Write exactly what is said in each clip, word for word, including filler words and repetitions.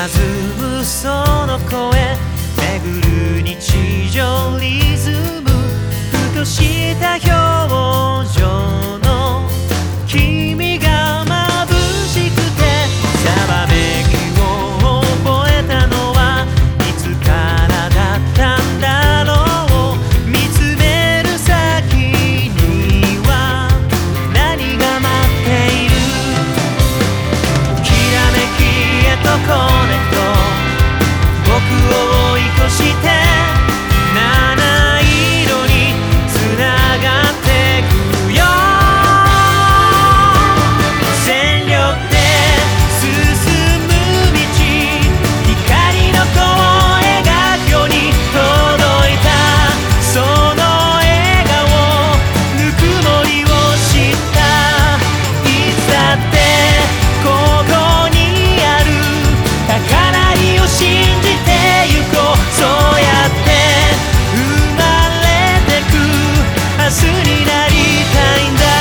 佇むその声、巡る日常リズム、ふとした表情の君が眩しくて、ざわめきを覚えたのはいつからだったんだろう。見つめる先には何が待っている。きらめきへとコネクト、僕を追い越して七色につながってくよ。全力で進む道、光の子を描くように届いたその笑顔、ぬくもりを知った。いつだってここにある宝りを信じてゆこう。そうやって生まれてく明日になりたいんだ。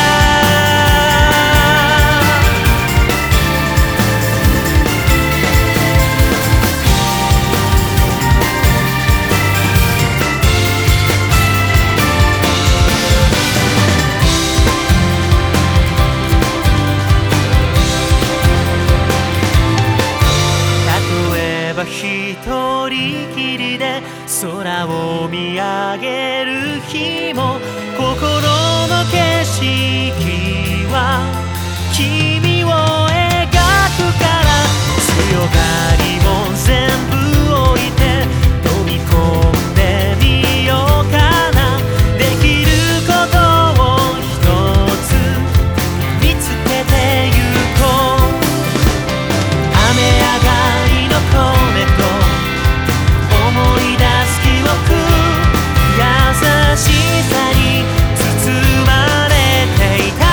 例えば一人きりで空を見上げる日も、心の景色は君を描くから。強がりも全部置いて飛び込んでみようかな。できることを一つ見つけてゆこう。雨上がりのコメント、思い出す記憶、優しさに包まれていた。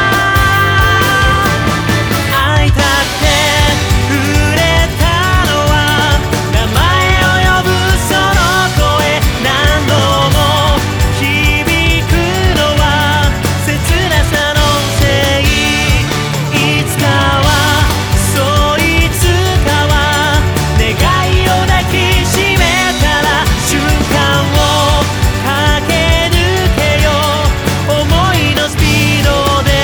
会いたくて触れたのは名前を呼ぶその声、何度も響くのは切なさのせい。いつかはそういつかは願いを抱きしめたら瞬間を駆け抜けよう、思いのスピードで。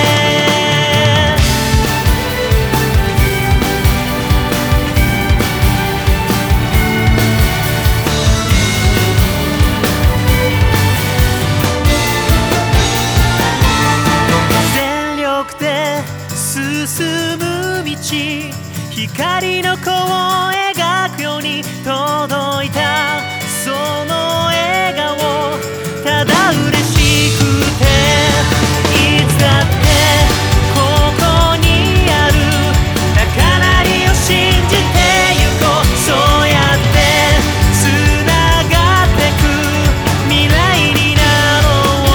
全力で進む道、光の子を描くように届いたその笑顔、ただ嬉しくて。いつだってここにある宝りを信じてゆこう。そうやってつながってく未来になろう。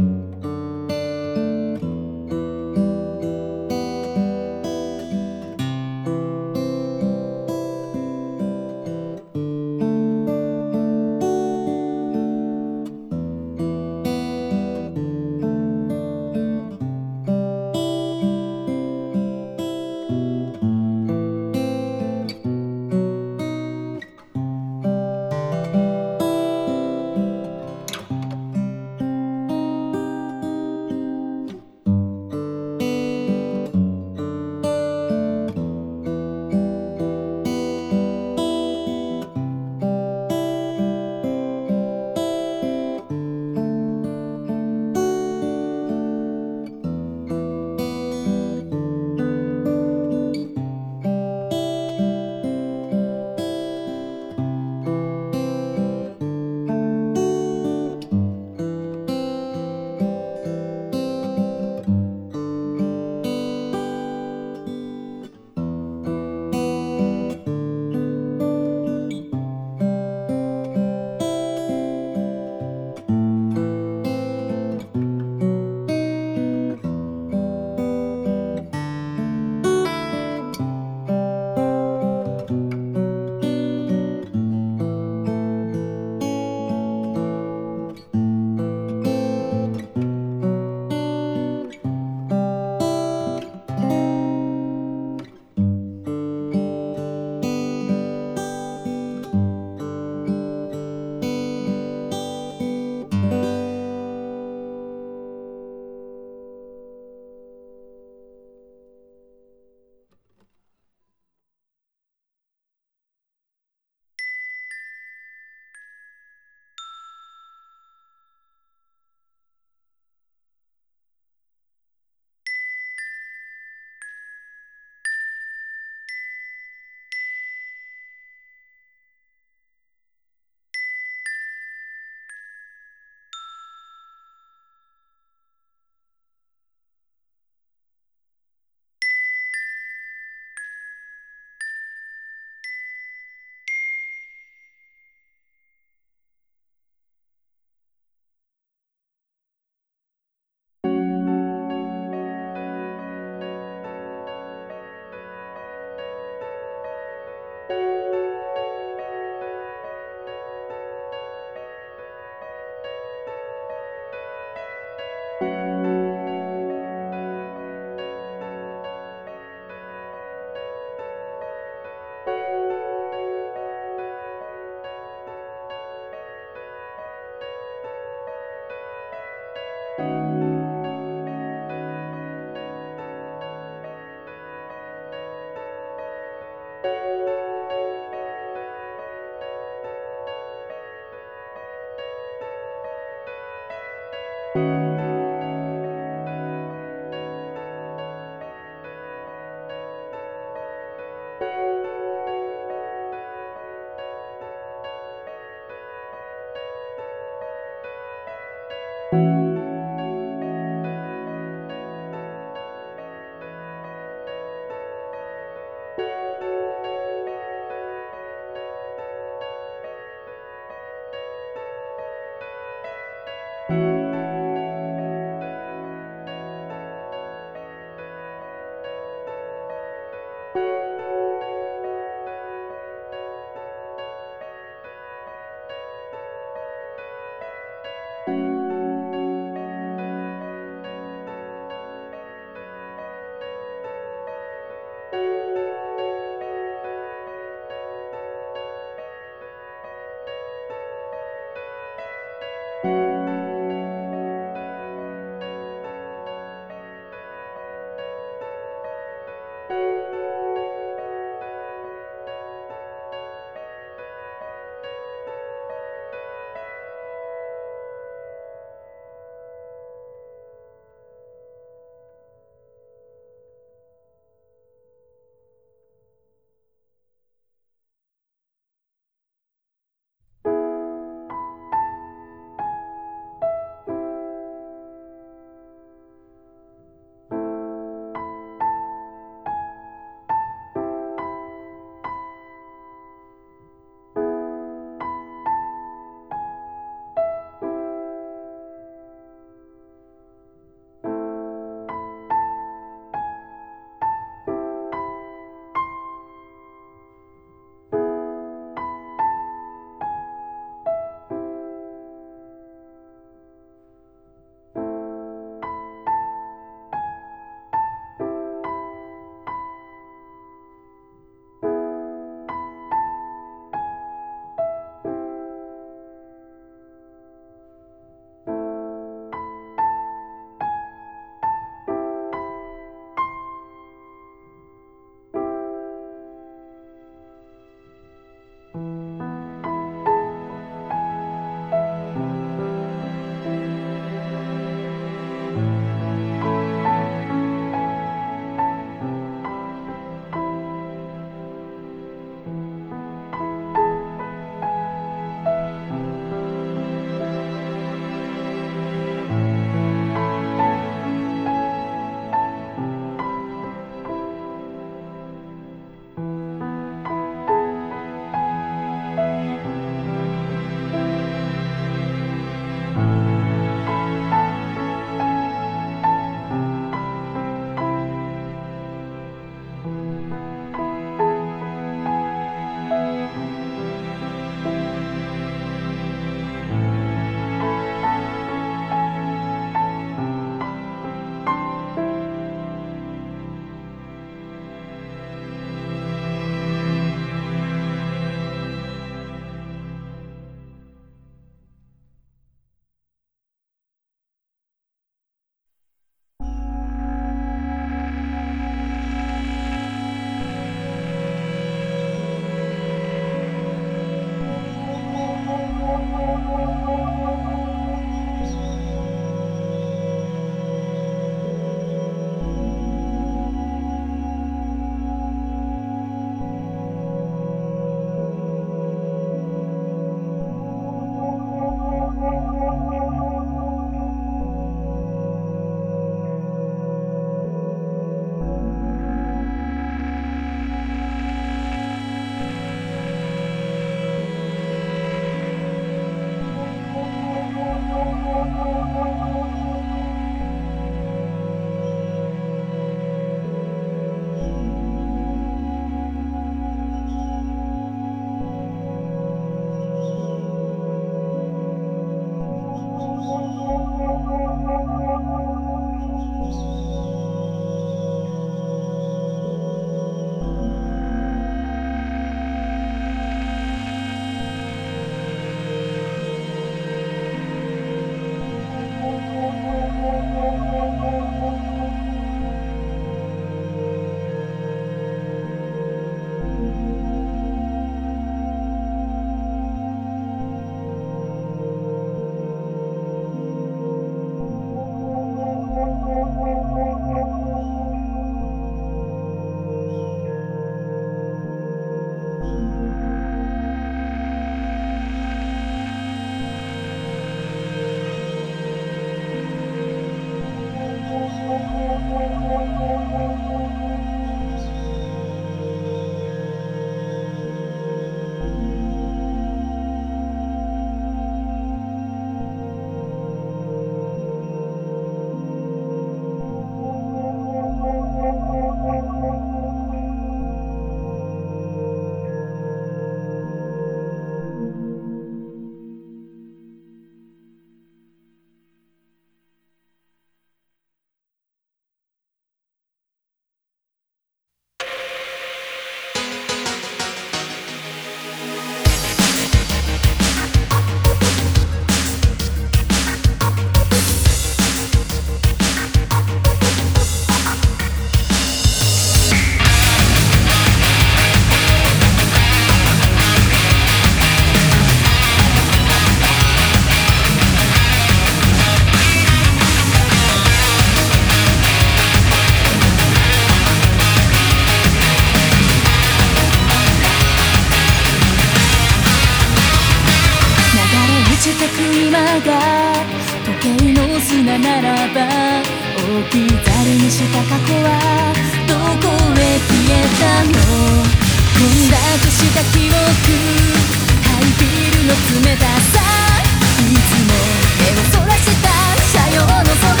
今が時計の砂ならば、置き去りにした過去はどこへ消えたの。混濁した記憶、ハイビルの冷たさ、いつも目をそらした車両の空、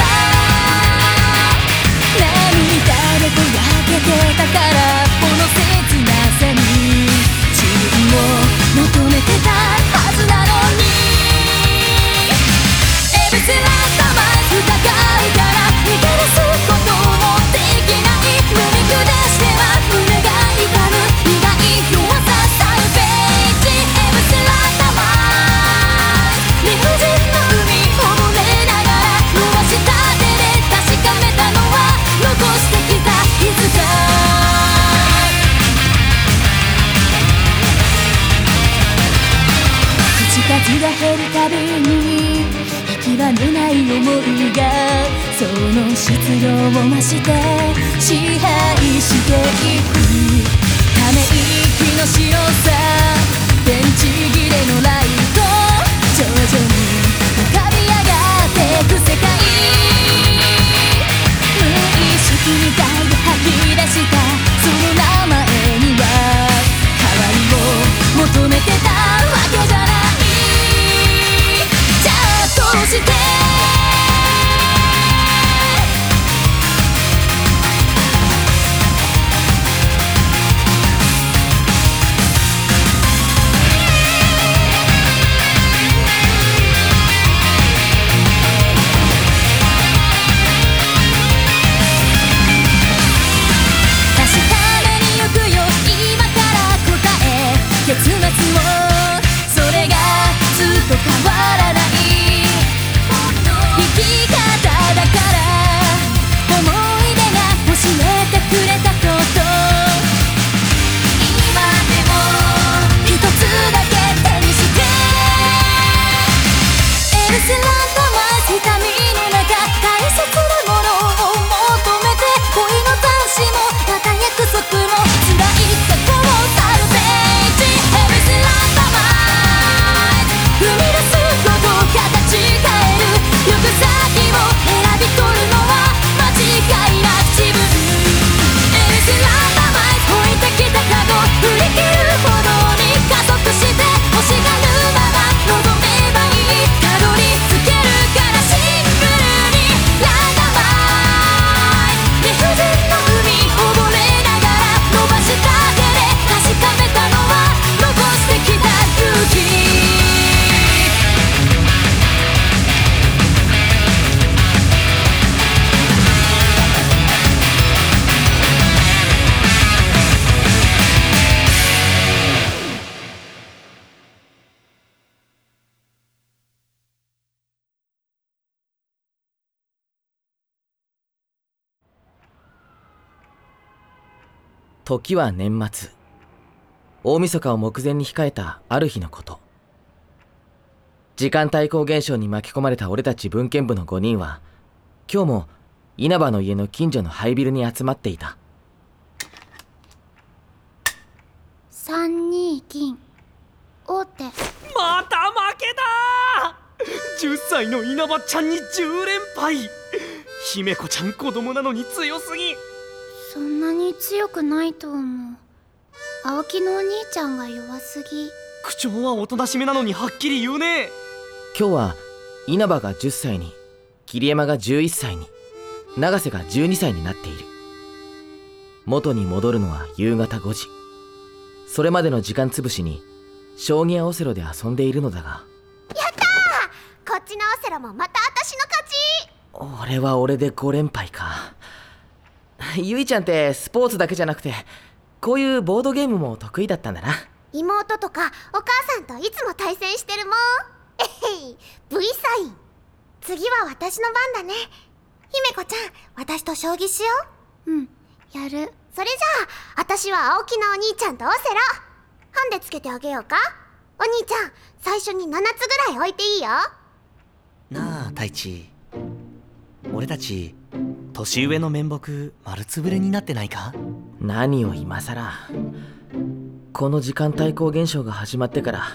涙でぼやけてたから、この切なさに自分を求めてたはずなのに。エビスラータマイ疑うから逃げ出すこともできない。踏み下しては胸が痛む苦い弱さ、サルベージ。エビスラータマイ理不尽の海溺れながら伸ばした手で確かめたのは残してきたいつか。口数が減るたびに息は出ない想いが、その質量を増して支配していく。ため息の白さ、電池切れのライト、徐々に浮かび上がってく世界。無意識に抱いて吐き出したその名前には代わりを求めてたわけじゃない。じゃあどうして結末もそれがずっと変わらない生き方だから、思い出が教えてくれたこと、今でも一つだけ手にして。エルスランドは痛みの中、大切なものを求めて、恋の残滓もまた約束も辛い過去を去るべき。踏み出すこと形変える行く先を選び取るのは間違いなく自分。エルスランダマイ置いてきたカゴ振り切るほどに加速して欲しがるまま望めばいい。たどり着けるからシンプルにランダマイ理不尽の海溺れながら伸ばした手で確かめたのは残してきた勇気。 時は年末、大晦日を目前に控えたある日のこと。時間対抗現象に巻き込まれた俺たち文献部のごにんは、今日も稲葉の家の近所の廃ビルに集まっていた。 さんに銀王手。 また負けたー。じゅっさいの稲葉ちゃんにじゅう連敗。姫子ちゃん子供なのに強すぎ。 そんなに強くないと思う。青木のお兄ちゃんが弱すぎ。 口調はおとなしめなのにはっきり言うね。 今日は稲葉がじゅっさいに、桐山がじゅういっさいに、永瀬がじゅうにさいになっている。元に戻るのは夕方ごじ。それまでの時間つぶしに将棋やオセロで遊んでいるのだが。 やったー、こっちのオセロもまた私の勝ち。 俺は俺でご連敗か。ゆいちゃんってスポーツだけじゃなくてこういうボードゲームも得意だったんだな。 妹とかお母さんといつも対戦してるもん。えへい V サイン。次は私の番だね。姫子ちゃん、私と将棋しよう。うん、やる。それじゃあ私は青木のお兄ちゃんとオセロハンデつけてあげようか。お兄ちゃん、最初にななつぐらい置いていいよ。 なあ太一、俺たち年上の面目丸つぶれになってないか。 何を今さら。この時間対抗現象が始まってから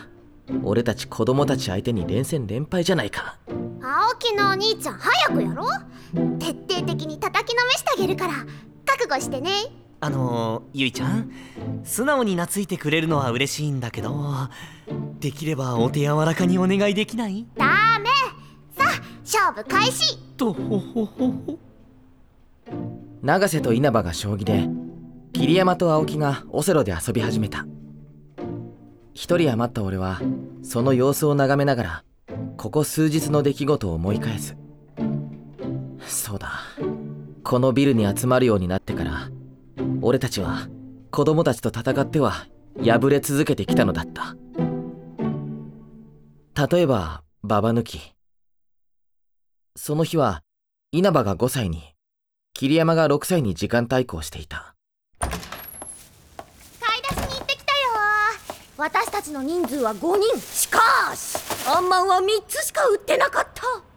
俺たち子供たち相手に連戦連敗じゃないか。 青木のお兄ちゃん早くやろ。徹底的に叩きのめしてあげるから覚悟してね。 あのー、ゆいちゃん、素直に懐いてくれるのは嬉しいんだけど、できればお手柔らかにお願いできない？ ダメ。さあ勝負開始とほほほほ。 永瀬と稲葉が将棋で、桐山と青木がオセロで遊び始めた。一人余った俺はその様子を眺めながらここ数日の出来事を思い返す。そうだ、このビルに集まるようになってから俺たちは子供たちと戦っては敗れ続けてきたのだった。例えばババ抜き。その日は稲葉がごさいに桐山がろくさいに時間対抗していた。 買い出しに行ってきたよ。私たちの人数はごにん。しかしあんまんはみっつしか売ってなかった。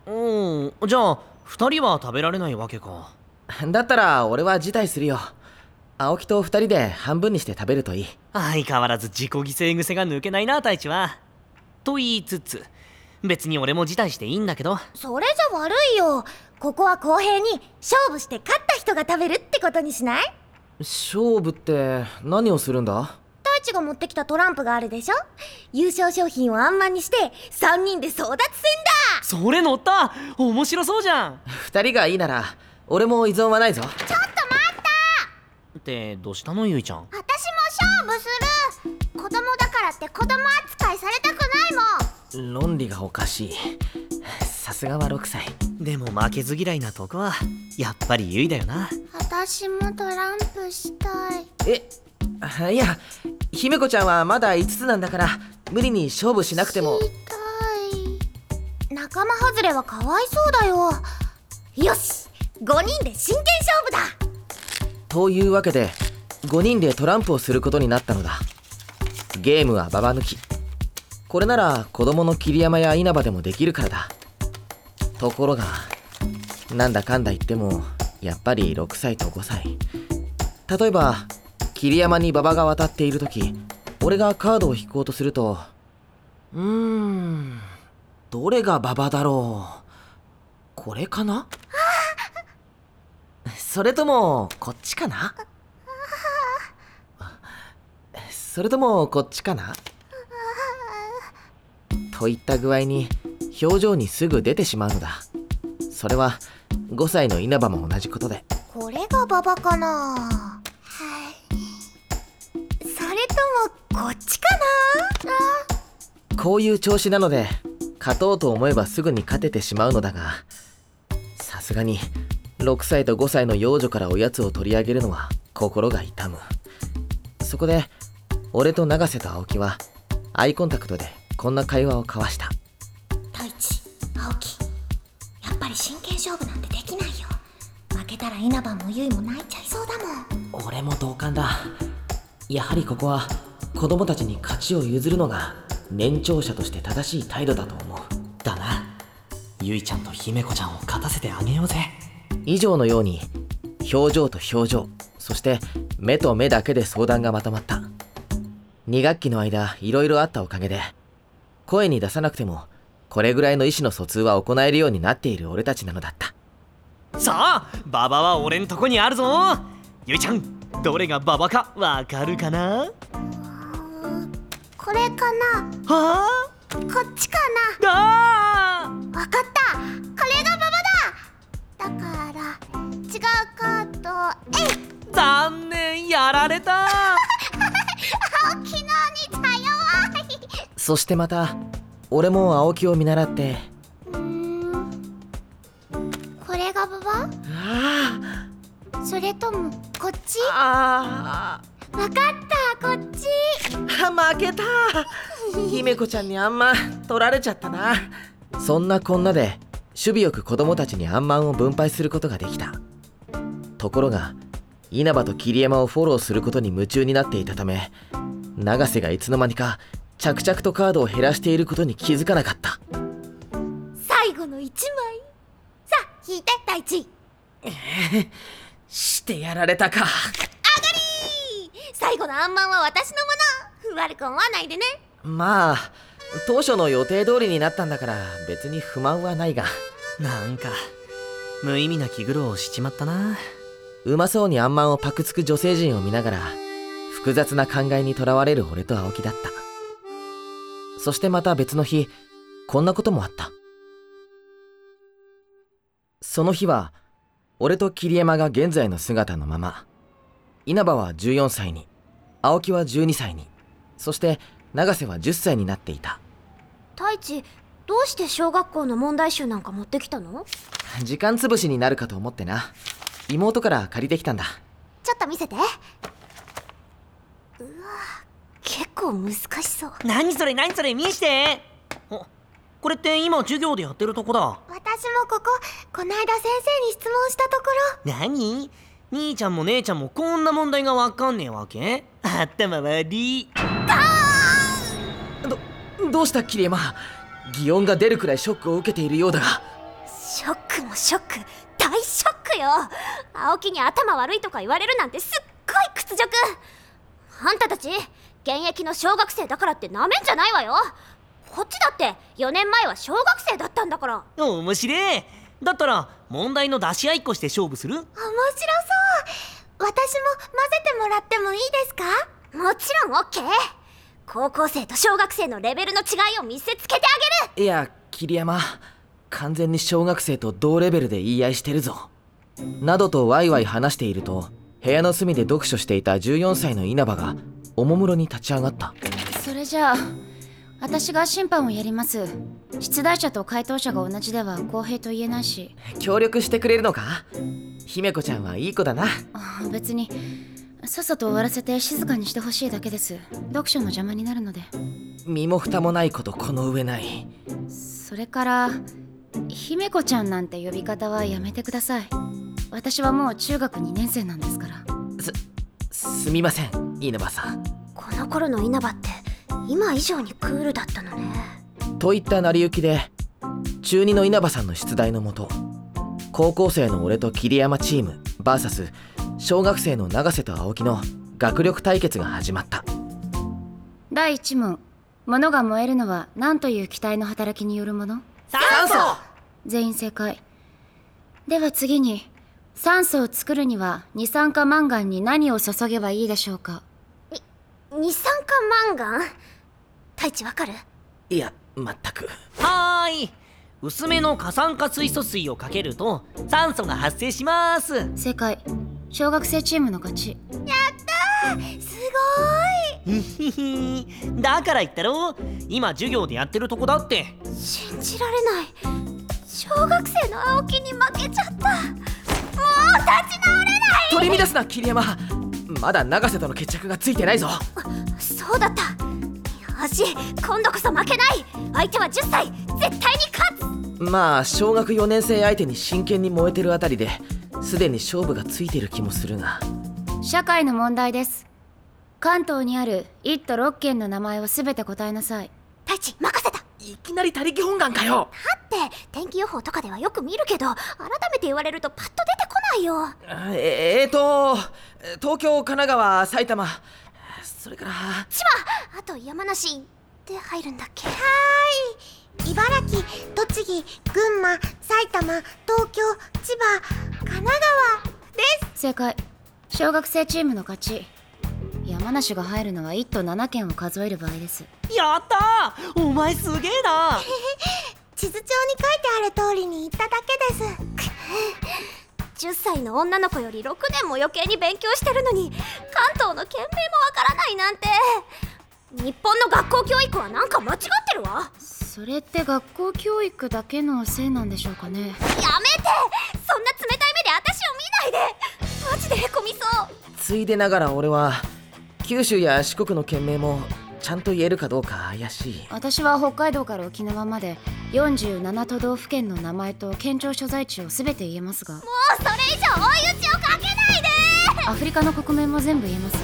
うん、じゃあふたりは食べられないわけか。 だったら俺は辞退するよ。青木とふたりで半分にして食べるといい。 相変わらず自己犠牲癖が抜けないな太一は。と言いつつ別に俺も辞退していいんだけど。 それじゃ悪いよ。ここは公平に勝負して勝った人が食べるってことにしない？ 勝負って何をするんだ？ 太一が持ってきたトランプがあるでしょ。優勝商品をあんまんにしてさんにんで争奪戦だ。 それ乗った。面白そうじゃん。 ふたりがいいなら俺も依存はないぞ。 ちょっと待ったってどうしたのゆいちゃん？ 私も勝負する。子供だからって子供扱いされたくないもん。 論理がおかしい。さすがはろくさい。 でも負けず嫌いなとこはやっぱりゆいだよな。 私もトランプしたい。 え、いや、姫子ちゃんはまだいつつなんだから無理に勝負しなくても。 したい。仲間外れはかわいそうだよ。よし、ごにんで真剣勝負だ。 というわけでごにんでトランプをすることになったのだ。ゲームはババ抜き。これなら子供の桐山や稲葉でもできるからだ。ところがなんだかんだ言ってもやっぱりろくさいとごさい。例えば桐山に馬場が渡っている時、俺がカードを引こうとすると、うーんどれが馬場だろう。これかな？それともこっちかな？それともこっちかな？といった具合に表情にすぐ出てしまうのだ。それはごさいの稲葉も同じことで。 これが馬場かな？はい。それともこっちかな？ こういう調子なので勝とうと思えばすぐに勝ててしまうのだが、さすがにろくさいとごさいの幼女からおやつを取り上げるのは心が痛む。そこで俺と永瀬と青木はアイコンタクトでこんな会話を交わした。 太一、青木、やっぱり真剣勝負なんてできないよ。負けたら稲葉も結衣も泣いちゃいそうだもん。 俺も同感だ。やはりここは子供たちに勝ちを譲るのが年長者として正しい態度だと思う。 だな。ゆいちゃんと姫子ちゃんを勝たせてあげようぜ。 以上のように表情と表情、そして目と目だけで相談がまとまった。に学期の間いろいろあったおかげで声に出さなくてもこれぐらいの意思の疎通は行えるようになっている俺たちなのだった。 さあ馬場は俺んとこにあるぞ。ゆいちゃん、どれが馬場かわかるかな？ これかな？ はあ？ こっちかな？ あわかった。これが馬場だ。だから違うカード。えい！ 残念、やられた。 青木の兄ちゃん弱い。 そしてまた俺も青木を見習って、 うーん、これが馬場？ あそれともこっち？ あわかった、こっち。 負けた。姫子ちゃんにあんま取られちゃったな。そんなこんなで守備よく子供たちにあんまんを分配することができた。ところが稲葉と桐山をフォローすることに夢中になっていたため、永瀬がいつの間にか着々とカードを減らしていることに気づかなかった。 最後のいちまい。さあ引いて太一。 してやられたか。 あがりー。最後のあんまんは私のもの。悪く思わないでね。 まあ当初の予定通りになったんだから別に不満はないが。 なんか無意味な気苦労をしちまったな。 うまそうにあんまんをパクつく女性陣を見ながら複雑な考えにとらわれる俺と青木だった。そしてまた別の日、こんなこともあった。その日は俺と桐山が現在の姿のまま、稲葉はじゅうよんさいに、青木はじゅうにさいに、そして永瀬はじゅっさいになっていた。 太一、どうして小学校の問題集なんか持ってきたの？ 時間つぶしになるかと思ってな。妹から借りてきたんだ。 ちょっと見せて。うわ、結構難しそう。 何それ何それ見して。あ、これって今授業でやってるとこだ。 私もここ、こないだ先生に質問したところ。 何？兄ちゃんも姉ちゃんもこんな問題がわかんねえわけ？頭悪い。 ど、どうした桐山。擬音が出るくらいショックを受けているようだが。 ショックもショック、大ショックよ。青木に頭悪いとか言われるなんてすっごい屈辱。あんたたち現役の小学生だからってなめんじゃないわよ。こっちだってよねんまえは小学生だったんだから。 面白え。だったら問題の出し合いっこして勝負する？面白そう。 私も混ぜてもらってもいいですか？もちろん オーケー。 高校生と小学生のレベルの違いを見せつけてあげる。 いや桐山、完全に小学生と同レベルで言い合いしてるぞ。などとワイワイ話していると、部屋の隅で読書していたじゅうよんさいの稲葉がおもむろに立ち上がった。 それじゃあ私が審判をやります。出題者と回答者が同じでは公平と言えないし。 協力してくれるのか？姫子ちゃんはいい子だな。 あ、別にさっさと終わらせて静かにしてほしいだけです。読書の邪魔になるので。 身も蓋もないことこの上ない。 それから姫子ちゃんなんて呼び方はやめてください。私はもう中学にねん生なんですから。 す、すみません稲葉さん。 この頃の稲葉って今以上にクールだったのね。 といった成り行きで、中にの稲葉さんの出題のもと、高校生の俺と桐山チーム ブイエス 小学生の永瀬と青木の学力対決が始まった。 だいいち問、物が燃えるのは何という気体の働きによるもの？ 酸素。 全員正解。では次に、酸素を作るには二酸化マンガンに何を注げばいいでしょうか？ 二酸化マンガン？太一わかる？ いや全く。 はーい。薄めの過酸化水素水をかけると酸素が発生します。 正解。小学生チームの勝ち。 やったー、すごいひひだから言ったろ、今授業でやってるとこだって。 ーい。信じられない。小学生の青木に負けちゃった。もう立ち直れない。 取り乱すな桐山。まだ永瀬との決着がついてないぞ。 そうだった。よし、今度こそ負けない。相手はじゅっさい、絶対に勝つ。 まあ小学よねん生相手に真剣に燃えてるあたりですでに勝負がついてる気もするが。 社会の問題です。関東にあるいっ都ろっけんの名前をすべて答えなさい。 太一、任せた。 いきなり他力本願かよ。 だって天気予報とかではよく見るけど、改めて言われるとパッと出てこないよ。 ええーと東京、神奈川、埼玉、それから千葉、あと山梨で入るんだっけ？はーい。茨城、栃木、群馬、埼玉、東京、千葉、神奈川です。 正解。小学生チームの勝ち。山梨が入るのはいっ都ななけんを数える場合です。 やったー、お前すげえな。 地図帳に書いてある通りに言っただけです。じゅっさいの女の子よりろくねんも余計に勉強してるのに関東の県名もわからないなんて。日本の学校教育はなんか間違ってるわ。 それって学校教育だけのせいなんでしょうかね。 やめて、そんな冷たい目で私を見ないで。マジでへこみそう。 ついでながら俺は九州や四国の県名もちゃんと言えるかどうか怪しい。 私は北海道から沖縄までよんじゅうなな都道府県の名前と県庁所在地を全て言えますが。もうそれ以上追い打ちをかけないで。 アフリカの国名も全部言えます。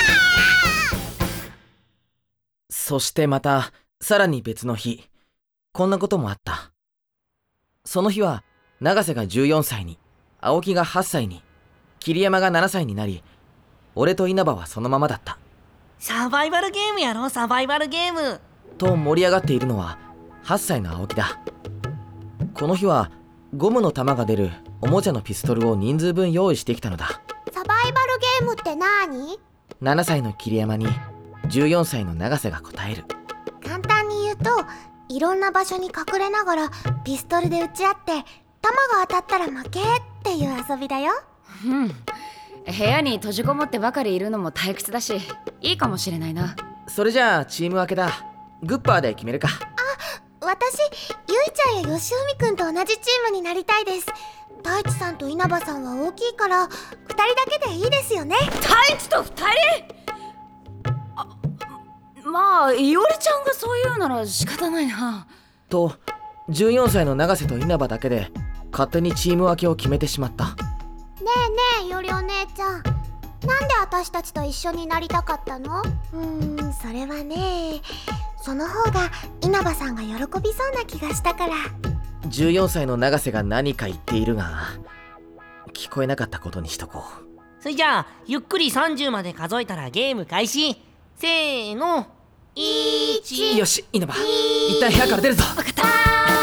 そしてまたさらに別の日、こんなこともあった。その日は永瀬がじゅうよんさいに、青木がはっさいに、桐山がななさいになり、俺と稲葉はそのままだった。 サバイバルゲームやろ、サバイバルゲーム。 と盛り上がっているのははっさいの青木だ。この日はゴムの弾が出るおもちゃのピストルを人数分用意してきたのだ。 サバイバルゲームって何？ ななさいの桐山にじゅうよんさいの永瀬が答える。 簡単に言うと、いろんな場所に隠れながらピストルで撃ち合って弾が当たったら負けっていう遊びだよ。 うん。部屋に閉じこもってばかりいるのも退屈だし、いいかもしれないな。 それじゃあチーム分けだ。グッパーで決めるか。 私、ゆいちゃんやよしおみくんと同じチームになりたいです。太一さんと稲葉さんは大きいからふたりだけでいいですよね。 太一とふたり？あ、まあいおりちゃんがそう言うなら仕方ないな。 とじゅうよんさいの永瀬と稲葉だけで勝手にチーム分けを決めてしまった。 ねえねえ、よりお姉ちゃん、なんで私たちと一緒になりたかったの？うーん、それはね、その方が稲葉さんが喜びそうな気がしたから。 じゅうよんさいの永瀬が何か言っているが聞こえなかったことにしとこう。 それじゃあゆっくりさんじゅうまで数えたらゲーム開始。せーの、いち。 よし、稲葉一旦部屋から出るぞ。 分かった。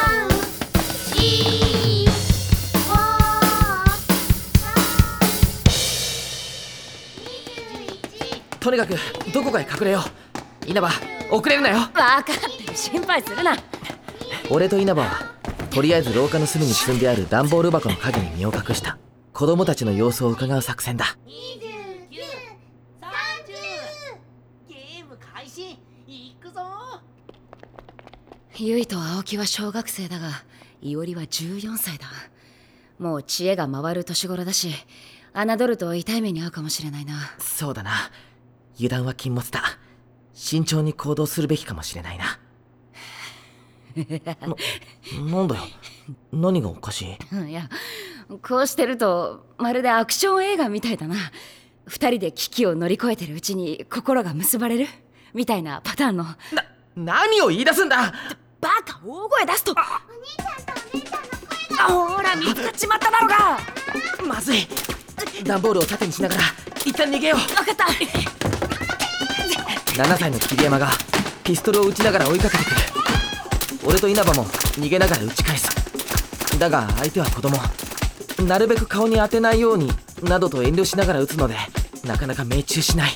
とにかくどこかへ隠れよう。稲葉、遅れるなよ。 分かってる、心配するな。 俺と稲葉はとりあえず廊下の隅に積んである段ボール箱の陰に身を隠した。子供たちの様子を伺う作戦だ。 にじゅうきゅう、さんじゅう。 ゲーム開始。いくぞ。 ゆいと青木は小学生だが、いおりはじゅうよんさいだ。もう知恵が回る年頃だし、侮ると痛い目に遭うかもしれないな。 そうだな、油断は禁物だ。慎重に行動するべきかもしれないな。な、なんだよ、何がおかしい？ いや、こうしてるとまるでアクション映画みたいだな。二人で危機を乗り越えてるうちに心が結ばれるみたいなパターンの。 な、何を言い出すんだ。 バカ、大声出すと。 お兄ちゃんとお姉ちゃんの声が。 ほら見つかっちまっただろうが。 まずい。段ボールを盾にしながら一旦逃げよう。 分かった。 ななさいの桐山がピストルを撃ちながら追いかけてくる。俺と稲葉も逃げながら撃ち返す。だが相手は子供、なるべく顔に当てないようになどと遠慮しながら撃つのでなかなか命中しない。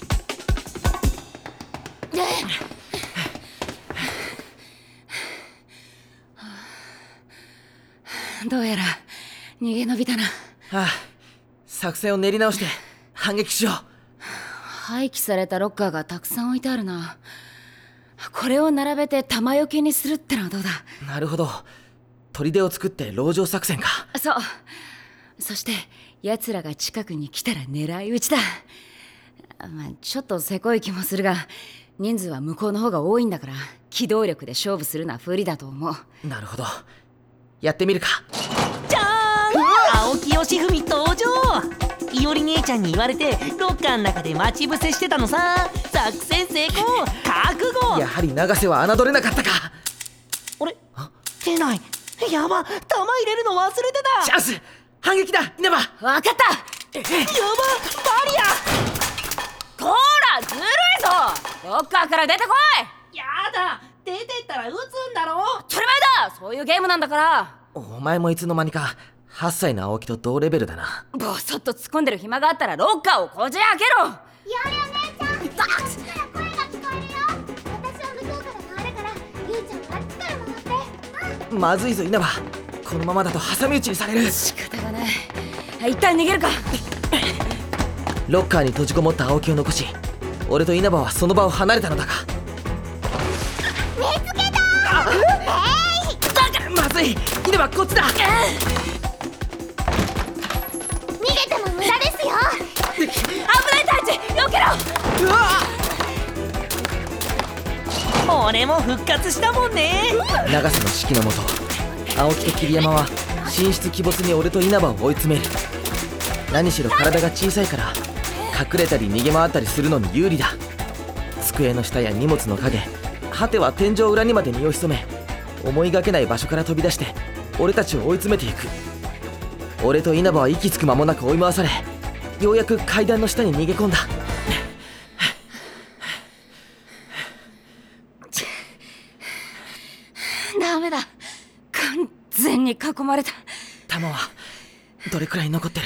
どうやら逃げ延びたな。 はあ、作戦を練り直して反撃しよう。 廃棄されたロッカーがたくさん置いてあるな。これを並べて弾よけにするってのはどうだ？ なるほど、砦を作って籠城作戦か。 そう。そして奴らが近くに来たら狙い撃ちだ。まあ、ちょっとせこい気もするが、人数は向こうの方が多いんだから機動力で勝負するのは不利だと思う。 なるほど、やってみるか。 じゃーん、青木義文登場。いおり姉ちゃんに言われてロッカーの中で待ち伏せしてたのさ。作戦成功、覚悟。 やはり永瀬は侮れなかったか。 あれ、出ない。やば、弾入れるの忘れてた。 チャンス、反撃だ稲葉。 分かった。 やば、バリア。 こらずるいぞ。ロッカーから出てこい。 やだ、出てったら撃つんだろ。 当たり前だ、そういうゲームなんだから。 お前もいつの間にかはっさいの青木と同レベルだな。 ボソッと突っ込んでる暇があったらロッカーをこじ開けろ。 よりお姉ちゃん、こっちから声が聞こえるよ。私は向こうから回るから、ゆいちゃんはあっちから回って。うん。 まずいぞ稲葉、このままだと挟み撃ちにされる。 仕方がない。一旦逃げるか。 ロッカーに閉じこもった青木を残し、俺と稲葉はその場を離れたのだが。 見つけた。えい、 だからまずい、稲葉こっちだ。 逃げても無駄ですよ。 危ない太一、避けろ。 うわっ、俺も復活したもんね。 永瀬の指揮のもと、青木と桐山は神出鬼没に俺と稲葉を追い詰める。何しろ体が小さいから隠れたり逃げ回ったりするのに有利だ。机の下や荷物の陰、果ては天井裏にまで身を潜め、思いがけない場所から飛び出して俺たちを追い詰めていく。俺と稲葉は息つく間もなく追い回され、ようやく階段の下に逃げ込んだ。 ダメだ。完全に囲まれた。 弾はどれくらい残って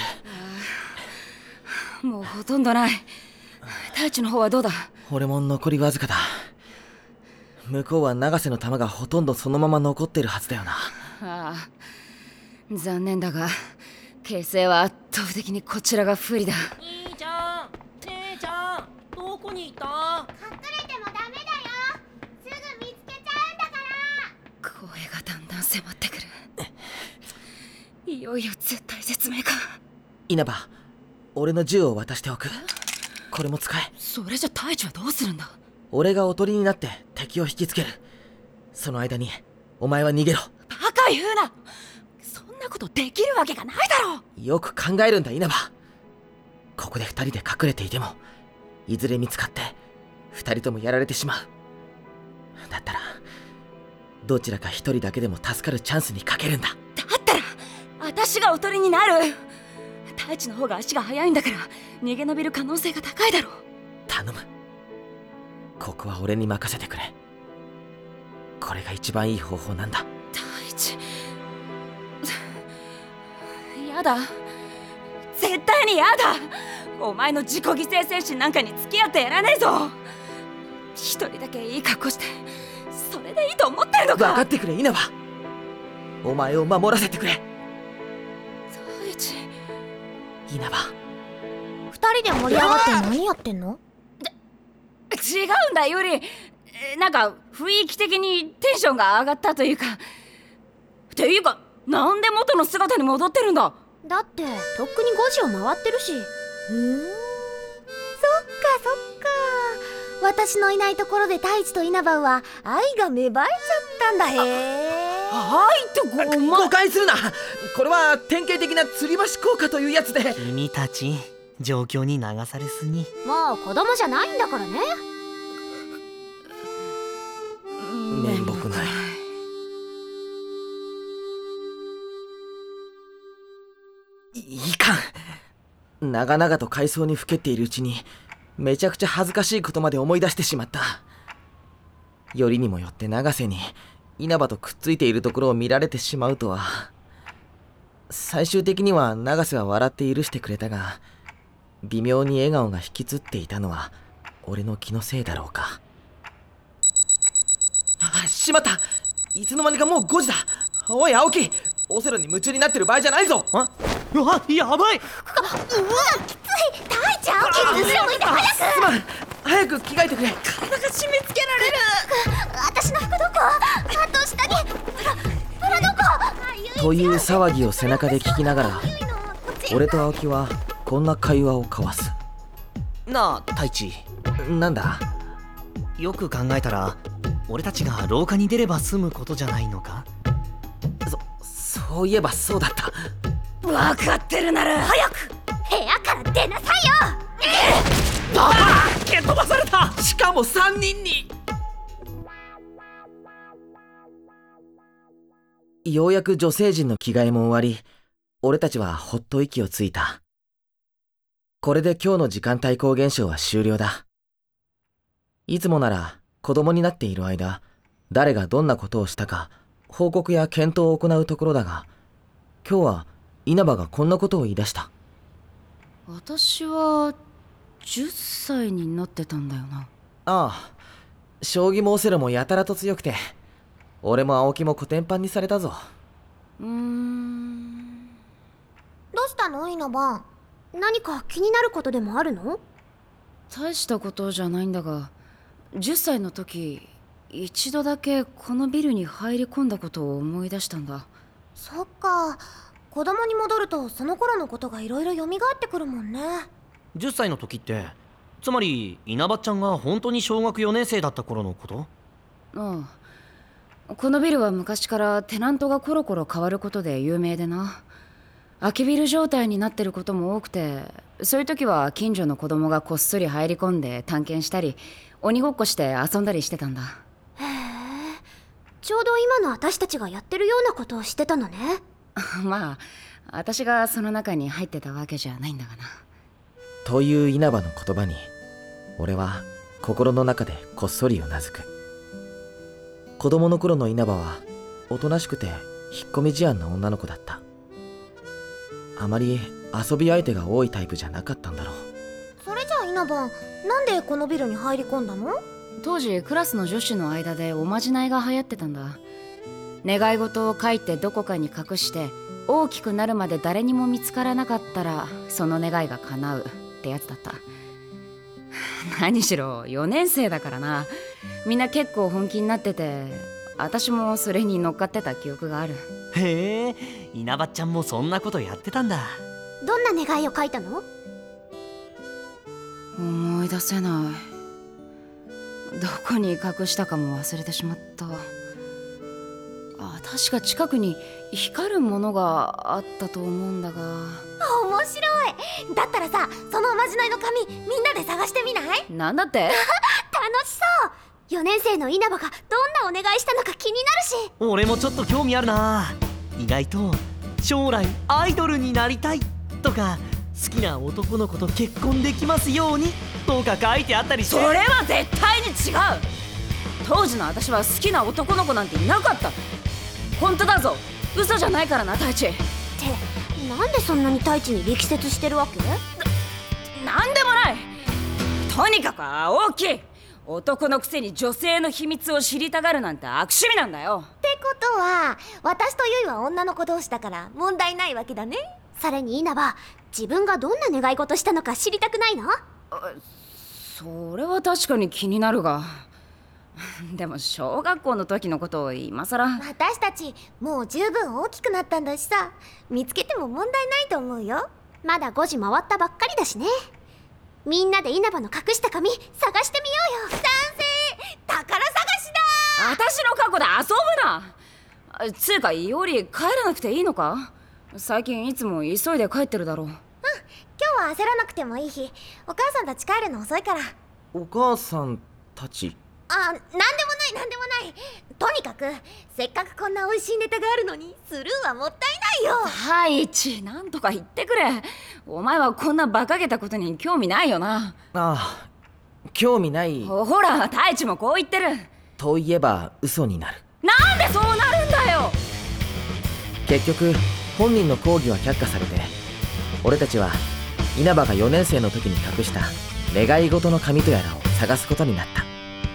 る？ もうほとんどない。太一の方はどうだ？ 俺も残りわずかだ。向こうは永瀬の弾がほとんどそのまま残ってるはずだよな。 ああ、残念だが形勢は圧倒的にこちらが不利だ。 兄ちゃん、姉ちゃん、どこにいた？ 隠れてもダメだよ。すぐ見つけちゃうんだから。 声がだんだん迫ってくる。いよいよ絶対絶命か。 稲葉、俺の銃を渡しておく。これも使え。 それじゃ太一はどうするんだ？ 俺がおとりになって敵を引きつける。その間にお前は逃げろ。 バカ言うな。そんなことできるわけがないだろう。 よく考えるんだ稲葉。ここで二人で隠れていてもいずれ見つかって二人ともやられてしまう。だったらどちらか一人だけでも助かるチャンスにかけるんだ。 だったら私がおとりになる。太一の方が足が速いんだから逃げ延びる可能性が高いだろう。 頼む。ここは俺に任せてくれ。これが一番いい方法なんだ。 太一、やだ、絶対にやだ。お前の自己犠牲精神なんかに付き合ってやらねえぞ。一人だけいい格好してそれでいいと思ってるのか。 分かってくれ稲葉。お前を守らせてくれ。 太一、 稲葉。 二人で盛り上がって何やってんの？ 違うんだより、なんか雰囲気的にテンションが上がったというか。っていうか、なんで元の姿に戻ってるんだ？ だってとっくにごじを回ってるし。ふーん、そっかそっか。私のいないところで太一と稲葉は愛が芽生えちゃったんだ。へえ。 はいってごま誤解するな。これは典型的な吊り橋効果というやつで。 君たち状況に流されすぎ。 もう子供じゃないんだからね。 面目ない。いかん。長々と階層にふけっているうちにめちゃくちゃ恥ずかしいことまで思い出してしまった。よりにもよって永瀬に稲葉とくっついているところを見られてしまうとは。最終的には永瀬は笑って許してくれたが、微妙に笑顔が引きつっていたのは俺の気のせいだろうか。あ、しまった。いつの間にかもうごじだ。おい青木、オセロに夢中になってる場合じゃないぞ。 あ、うわ、やばい。 うわ、きつい。太一、青木、後ろ向いて早く。 すまん。早く着替えてくれ。 体が締め付けられる。私の服どこ？あと下着。プラ、プラどこ？ という騒ぎを背中で聞きながら、俺と青木はこんな会話を交わす。 なあ太一、 なんだ？ よく考えたら俺たちが廊下に出れば済むことじゃないのか？ そ、そういえばそうだった。 分かってるなら早く部屋から出なさいよ。 ああ、蹴飛ばされた。しかもさんにんに。ようやく女性陣の着替えも終わり、俺たちはほっと息をついた。これで今日の時間対抗現象は終了だ。いつもなら子供になっている間、誰がどんなことをしたか報告や検討を行うところだが、今日は稲葉がこんなことを言い出した。 私はじゅっさいになってたんだよな。 ああ、将棋もオセロもやたらと強くて、俺も青木もコテンパンにされたぞ。 うーん、 どうしたの稲葉？何か気になることでもあるの？ 大したことじゃないんだが、じゅっさいの時一度だけこのビルに入り込んだことを思い出したんだ。 そっか、子供に戻るとその頃のことがいろいろ蘇ってくるもんね。 じゅっさいの時って、つまり稲葉ちゃんが本当に小学よねん生だった頃のこと？ ああ、このビルは昔からテナントがコロコロ変わることで有名でな。空きビル状態になってることも多くて、そういう時は近所の子供がこっそり入り込んで探検したり鬼ごっこして遊んだりしてたんだ。 へえ、ちょうど今の私たちがやってるようなことをしてたのね。 まあ私がその中に入ってたわけじゃないんだがな。 という稲葉の言葉に俺は心の中でこっそりうなずく。子供の頃の稲葉はおとなしくて引っ込み思案な女の子だった。あまり遊び相手が多いタイプじゃなかったんだろう。 それじゃあ稲葉、なんでこのビルに入り込んだの？ 当時クラスの女子の間でおまじないが流行ってたんだ。願い事を書いてどこかに隠して大きくなるまで誰にも見つからなかったらその願いが叶うってやつだった。何しろよねん生だからな。みんな結構本気になってて、私もそれに乗っかってた記憶がある。 へえ、稲葉ちゃんもそんなことやってたんだ。 どんな願いを書いたの？ 思い出せない。どこに隠したかも忘れてしまった。あ、確か近くに光るものがあったと思うんだが。 面白い。だったらさ、そのおまじないの紙みんなで探してみない？ なんだって？ 楽しそう。よねん生の稲葉がどんなお願いしたのか気になるし。 俺もちょっと興味あるな。意外と将来アイドルになりたいとか、好きな男の子と結婚できますようにとか書いてあったりして。 それは絶対に違う。当時の私は好きな男の子なんていなかった。本当だぞ、嘘じゃないからな太一。ってなんでそんなに太一に力説してるわけ？ な、なんでもない。とにかく大きい男のくせに女性の秘密を知りたがるなんて悪趣味なんだよ。 ってことは私とゆいは女の子同士だから問題ないわけだね。それに稲葉、自分がどんな願い事したのか知りたくないの？ それは確かに気になるが、でも小学校の時のことを今さら。 私たちもう十分大きくなったんだしさ、見つけても問題ないと思うよ。まだごじ回ったばっかりだしね。みんなで稲葉の隠した紙探してみようよ。賛成！宝探しだ！ 私の過去で遊ぶな。つうかいおり、帰らなくていいのか？最近いつも急いで帰ってるだろう。うん、 今日は焦らなくてもいい日。お母さんたち帰るの遅いから。 お母さんたち？ あ、なんでもないなんでもない。とにかくせっかくこんな美味しいネタがあるのにスルーはもったいないよ。 太一、なんとか言ってくれ。お前はこんな馬鹿げたことに興味ないよな。 ああ、興味ない。 ほほら太一もこう言ってる。 といえば嘘になる。 なんでそうなるんだよ。 結局本人の抗議は却下されて、俺たちは稲葉がよねん生の時に隠した願い事の紙とやらを探すことになった。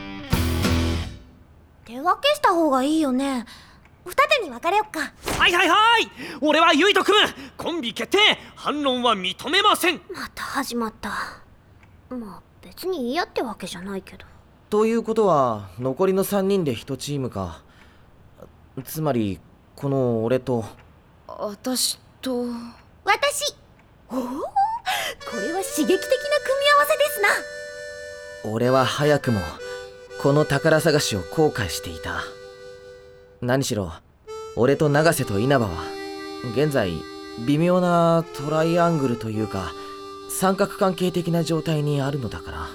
手分けした方がいいよね。二手に分かれよっか。 はいはいはい、俺はゆいと組む。コンビ決定。反論は認めません。 また始まった。まあ別に嫌ってわけじゃないけど。 ということは残りのさんにんでいちチームか。つまりこの俺と私と私。おお、これは刺激的な組み合わせですな。 俺は早くもこの宝探しを後悔していた。何しろ俺と永瀬と稲葉は現在微妙なトライアングルというか三角関係的な状態にあるのだから。さ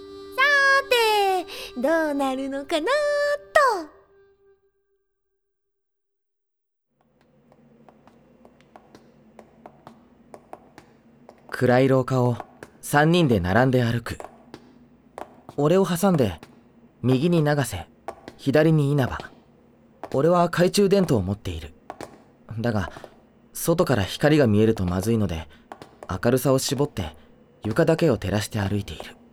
ーてどうなるのかなと。 暗い廊下をさんにんで並んで歩く。俺を挟んで右に永瀬、左に稲葉。俺は懐中電灯を持っている。だが外から光が見えるとまずいので明るさを絞って床だけを照らして歩いている。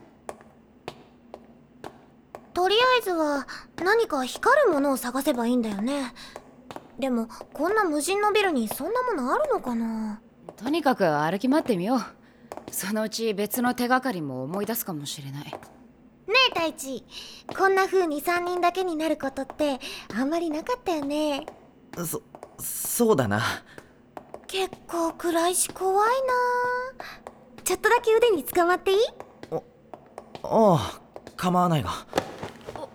とりあえずは何か光るものを探せばいいんだよね。でもこんな無人のビルにそんなものあるのかな。 とにかく歩き回ってみよう。そのうち別の手がかりも思い出すかもしれない。 ねえ太一、こんな風にさんにんだけになることってあんまりなかったよね。 そ、そうだな。 結構暗いし怖いな。ちょっとだけ腕に捕まっていい？ ああ、構わないが。 わ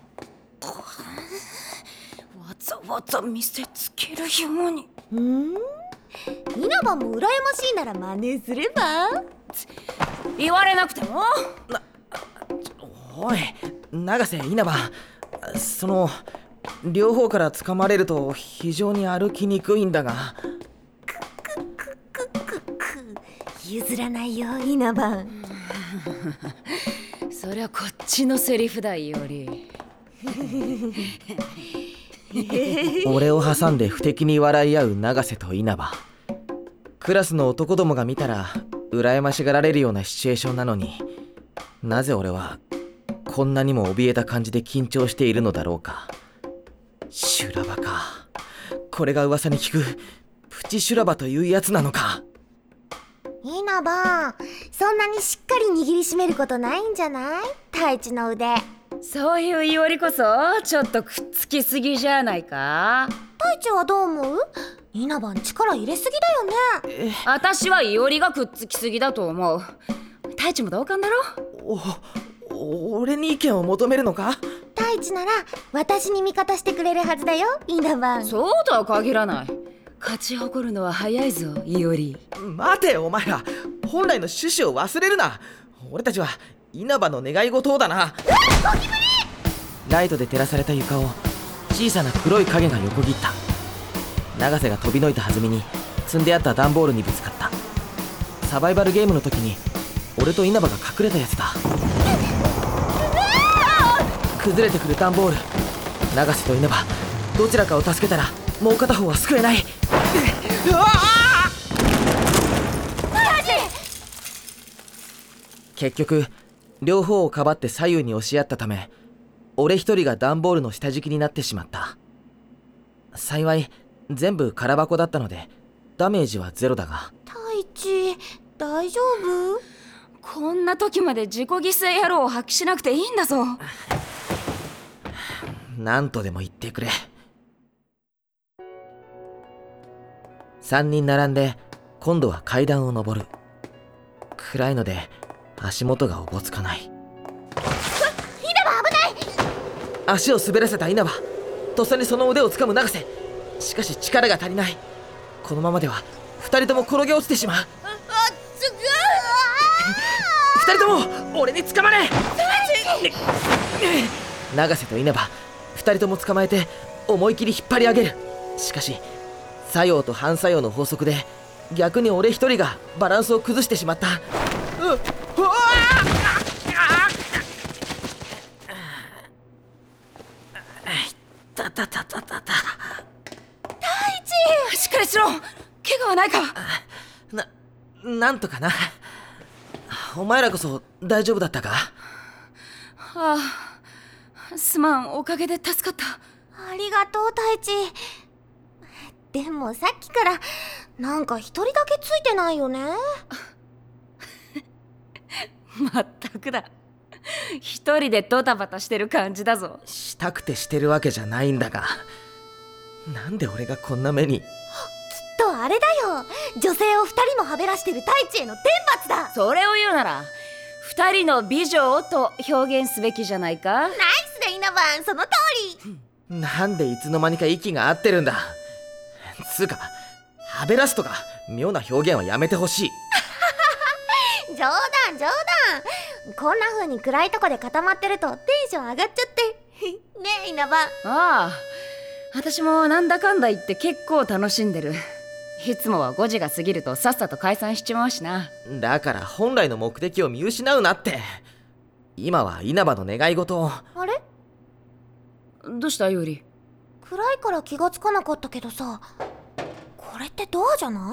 ざわざ見せつけるように。 ん？稲葉も羨ましいなら真似すれば？ 言われなくても。 な、おい、永瀬、稲葉、その両方から掴まれると非常に歩きにくいんだが。 くくくくくく譲らないよ稲葉。 そりゃこっちのセリフだより。 俺を挟んで不敵に笑い合う永瀬と稲葉。クラスの男どもが見たら羨ましがられるようなシチュエーションなのに、なぜ俺はこんなにも怯えた感じで緊張しているのだろうか。修羅場か。これが噂に聞くプチ修羅場というやつなのか。 稲葉、そんなにしっかり握りしめることないんじゃない？太一の腕。 そういういおりこそちょっとくっつきすぎじゃないか。 太一はどう思う？稲葉に力入れすぎだよね。 私はいおりがくっつきすぎだと思う。太一も同感だろ。 お、俺に意見を求めるのか？ 太一なら私に味方してくれるはずだよ、稲葉。 そうとは限らない。勝ち誇るのは早いぞ、いおり。 待てお前ら、本来の趣旨を忘れるな。俺たちは稲葉の願い事をだな。ゴキブリ！ライトで照らされた床を小さな黒い影が横切った。永瀬が飛びのいた弾みに積んであった段ボールにぶつかった。サバイバルゲームの時に俺と稲葉が隠れたやつだ。崩れてくる段ボール。永瀬と稲葉どちらかを助けたらもう片方は救えない。うわあ！結局両方をかばって左右に押し合ったため、俺一人が段ボールの下敷きになってしまった。幸い全部空箱だったのでダメージはゼロだが。 太一、大丈夫？ こんな時まで自己犠牲野郎を発揮しなくていいんだぞ。 何とでも言ってくれ。三人並んで今度は階段を上る。暗いので足元がおぼつかない。稲葉危ない！ 足を滑らせた稲葉、とっさにその腕を掴む永瀬。しかし力が足りない。このままでは二人とも転げ落ちてしまう。あ、す二人とも俺に捕まれ！永瀬と稲葉二人とも捕まえて思い切り引っ張り上げる。しかし作用と反作用の法則で逆に俺一人がバランスを崩してしまった。うっ、うわたたたたたた。 しっかりしろ。怪我はないか？ な、なんとかな。お前らこそ大丈夫だったか？ ああ、すまん、おかげで助かった。 ありがとう太一。でもさっきからなんか一人だけついてないよね。 まったくだ。一人でドタバタしてる感じだぞ。 したくてしてるわけじゃないんだが、なんで俺がこんな目に。 きっとあれだよ、女性を二人もはべらしてる太一への天罰だ。 それを言うなら二人の美女と表現すべきじゃないか。 ナイスだ稲葉、その通り。 なんでいつの間にか息が合ってるんだ。つうかはべらすとか妙な表現はやめてほしい。 冗談冗談。こんな風に暗いとこで固まってるとテンション上がっちゃってねえ稲葉。 ああ、私もなんだかんだ言って結構楽しんでる。いつもはごじが過ぎるとさっさと解散しちまうしな。 だから本来の目的を見失うなって。今は稲葉の願い事を。 あれ？ どうしたより？ 暗いから気がつかなかったけどさ、これってドアじゃない？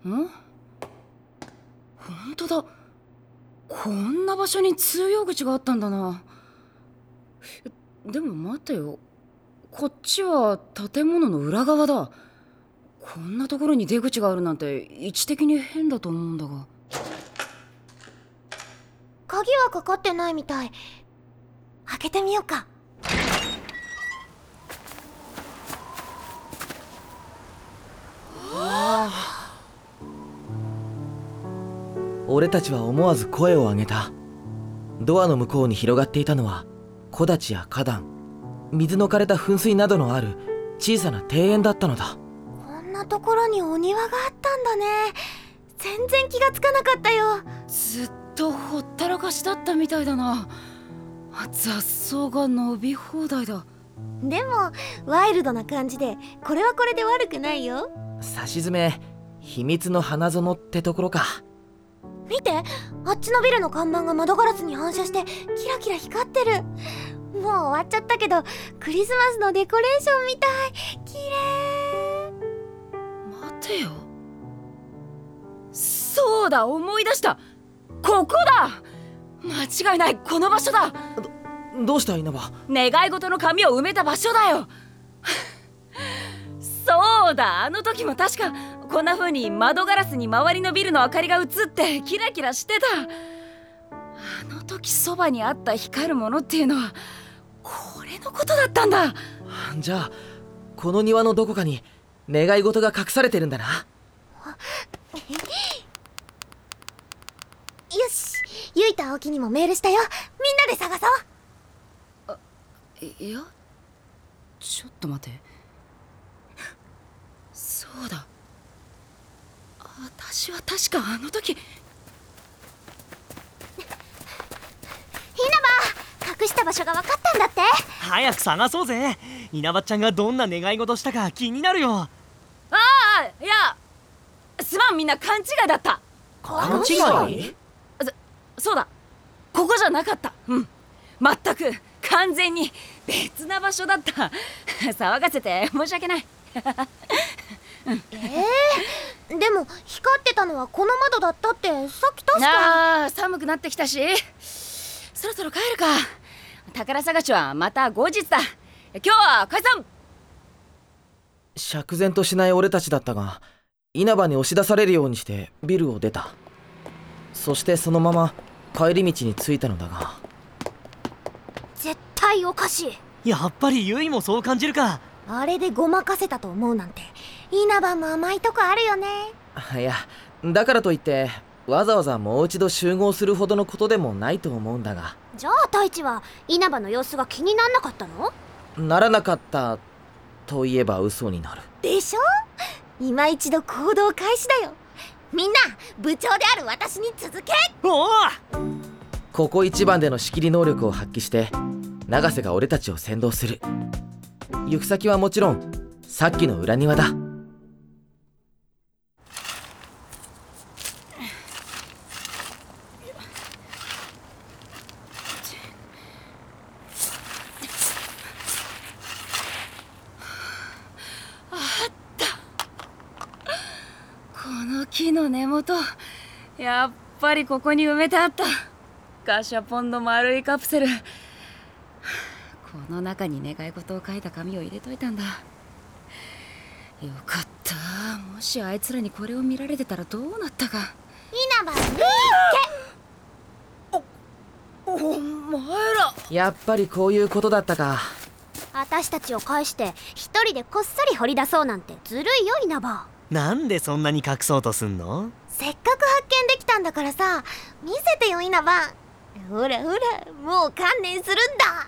ん？ほんとだ。こんな場所に通用口があったんだな。でも待てよ、こっちは建物の裏側だ。こんなところに出口があるなんて位置的に変だと思うんだが。 鍵はかかってないみたい。開けてみようか。 俺たちは思わず声を上げた。ドアの向こうに広がっていたのは木立や花壇、水の枯れた噴水などのある小さな庭園だったのだ。 こんなところにお庭があったんだね。全然気がつかなかったよ。 ずっとほったらかしだったみたいだな。雑草が伸び放題だ。 でもワイルドな感じでこれはこれで悪くないよ。 さしずめ秘密の花園ってところか。 見て、あっちのビルの看板が窓ガラスに反射してキラキラ光ってる。もう終わわっちゃったけど、クリスマスのデコレーションみたい。綺麗。 待てよ、そうだ、思い出した。ここだ。間違いない、この場所だ。 ど, どうした稲葉。 願い事の紙を埋めた場所だよ。そうだ、あの時も確かこんな風に窓ガラスに周りのビルの明かりが映ってキラキラしてた。あの時そばにあった光るものっていうのはこれのことだったんだ。 じゃあこの庭のどこかに願い事が隠されてるんだな。 よし、ゆいと青木にもメールしたよ。みんなで探そう。 いや、ちょっと待て。そうだ、私は確かあの時。 稲葉、隠した場所が分かったんだって。 早く探そうぜ。稲葉ちゃんがどんな願い事したか気になるよ。 ああ、いや、すまん、みんな勘違いだった。 勘違い？ そそうだ、ここじゃなかった。うん、全く完全に別な場所だった。騒がせて申し訳ない。 えー、でも光ってたのはこの窓だったってさっき確か。 ああ、寒くなってきたし、そろそろ帰るか。宝探しはまた後日だ。今日は解散。 釈然としない俺たちだったが、稲葉に押し出されるようにしてビルを出た。そしてそのまま帰り道に着いたのだが、 絶対おかしい。 やっぱりユイもそう感じるか。 あれでごまかせたと思うなんて、稲葉も甘いとこあるよね。 いや、だからといってわざわざもう一度集合するほどのことでもないと思うんだが。 じゃあ太一は稲葉の様子が気になんなかったの？ ならなかったと言えば嘘になるでしょ。今一度行動開始だよ。みんな部長である私に続け。 おお、 ここ一番での仕切り能力を発揮して永瀬が俺たちを先導する。行く先はもちろんさっきの裏庭だ。 この木の根元、やっぱりここに埋めてあった。ガシャポンの丸いカプセル。この中に願い事を書いた紙を入れといたんだ。よかった。もしあいつらにこれを見られてたらどうなったか。 稲葉見っお前ら、 やっぱりこういうことだったか。 け。私たちを返して一人でこっそり掘り出そうなんてずるいよ稲葉。 なんでそんなに隠そうとすんの？ せっかく発見できたんだからさ、見せてよ稲葉。ほらほら、もう観念するんだ。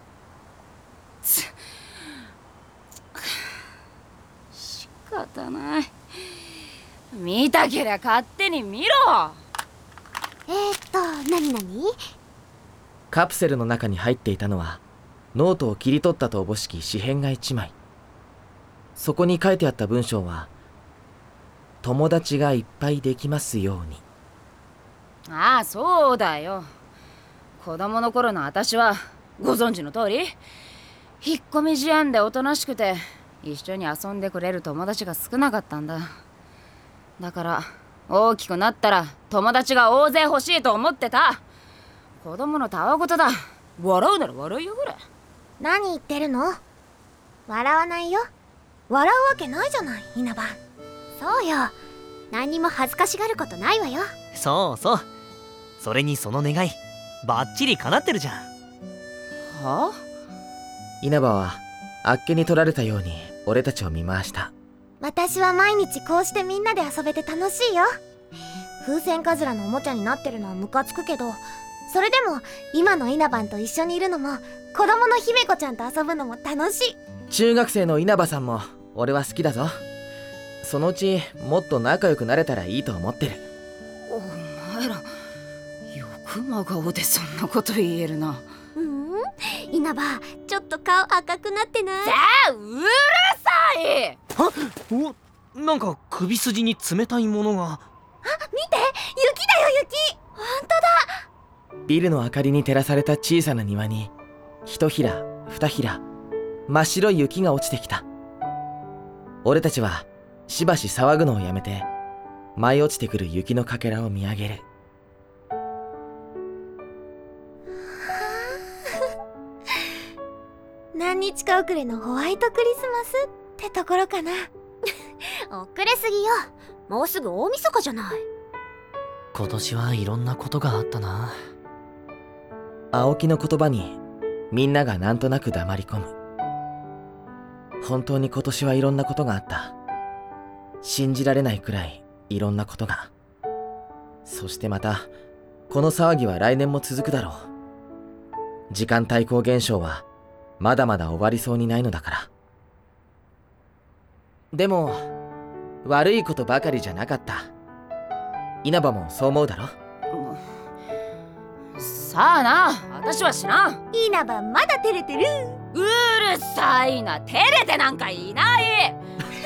仕方ない。見たけりゃ勝手に見ろ。 えー、っと何何？ カプセルの中に入っていたのはノートを切り取ったとおぼしき紙片がいちまい。そこに書いてあった文章は、友達がいっぱいできますように。 ああ、そうだよ。子供の頃の私はご存知の通り、引っ込み思案でおとなしくて一緒に遊んでくれる友達が少なかったんだ。だから大きくなったら友達が大勢欲しいと思ってた。子供のたわごとだ。笑うなら笑いやがれ。 何言ってるの？笑わないよ。笑うわけないじゃない稲葉。そうよ、何にも恥ずかしがることないわよ。 そうそう、それにその願いバッチリ叶ってるじゃん。 はあ？ 稲葉はあっけに取られたように俺たちを見回した。 私は毎日こうしてみんなで遊べて楽しいよ。風船カズラのおもちゃになってるのはムカつくけど、それでも今の稲葉と一緒にいるのも、子供の姫子ちゃんと遊ぶのも楽しい。 中学生の稲葉さんも俺は好きだぞ。そのうちもっと仲良くなれたらいいと思ってる。 お前ら、よく真顔でそんなこと言えるな。 うん、稲葉ちょっと顔赤くなってない？ さあ、うるさい。 はお、なんか首筋に冷たいものが。 あ、見て、雪だよ雪。本当だ。 ビルの明かりに照らされた小さな庭に、ひとひら二ひら真っ白い雪が落ちてきた。俺たちはしばし騒ぐのをやめて舞い落ちてくる雪のかけらを見上げる。 何日か遅れのホワイトクリスマスってところかな。遅れすぎよ。もうすぐ大晦日じゃない。 今年はいろんなことがあったな。 青木の言葉にみんながなんとなく黙り込む。本当に今年はいろんなことがあった。信じられないくらいいろんなことが。そしてまたこの騒ぎは来年も続くだろう。時間対抗現象はまだまだ終わりそうにないのだから。でも悪いことばかりじゃなかった。稲葉もそう思うだろ。 さあな、私は知らん。 稲葉まだ照れてる。 うるさいな、照れてなんかいない。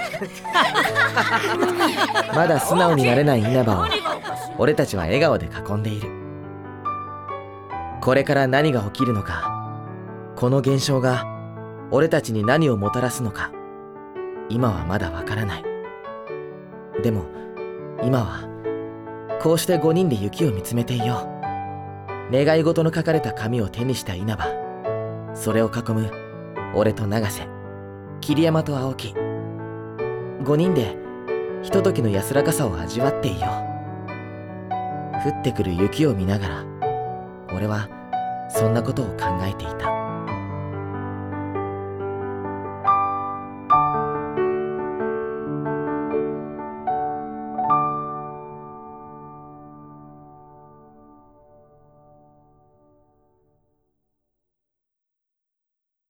まだ素直になれない稲葉を俺たちは笑顔で囲んでいる。これから何が起きるのか、この現象が俺たちに何をもたらすのか、今はまだわからない。でも今はこうしてごにんで雪を見つめていよう。願い事の書かれた紙を手にした稲葉、それを囲む俺と永瀬、桐山と青木、ごにんでひとときの安らかさを味わっていよう。降ってくる雪を見ながら俺はそんなことを考えていた。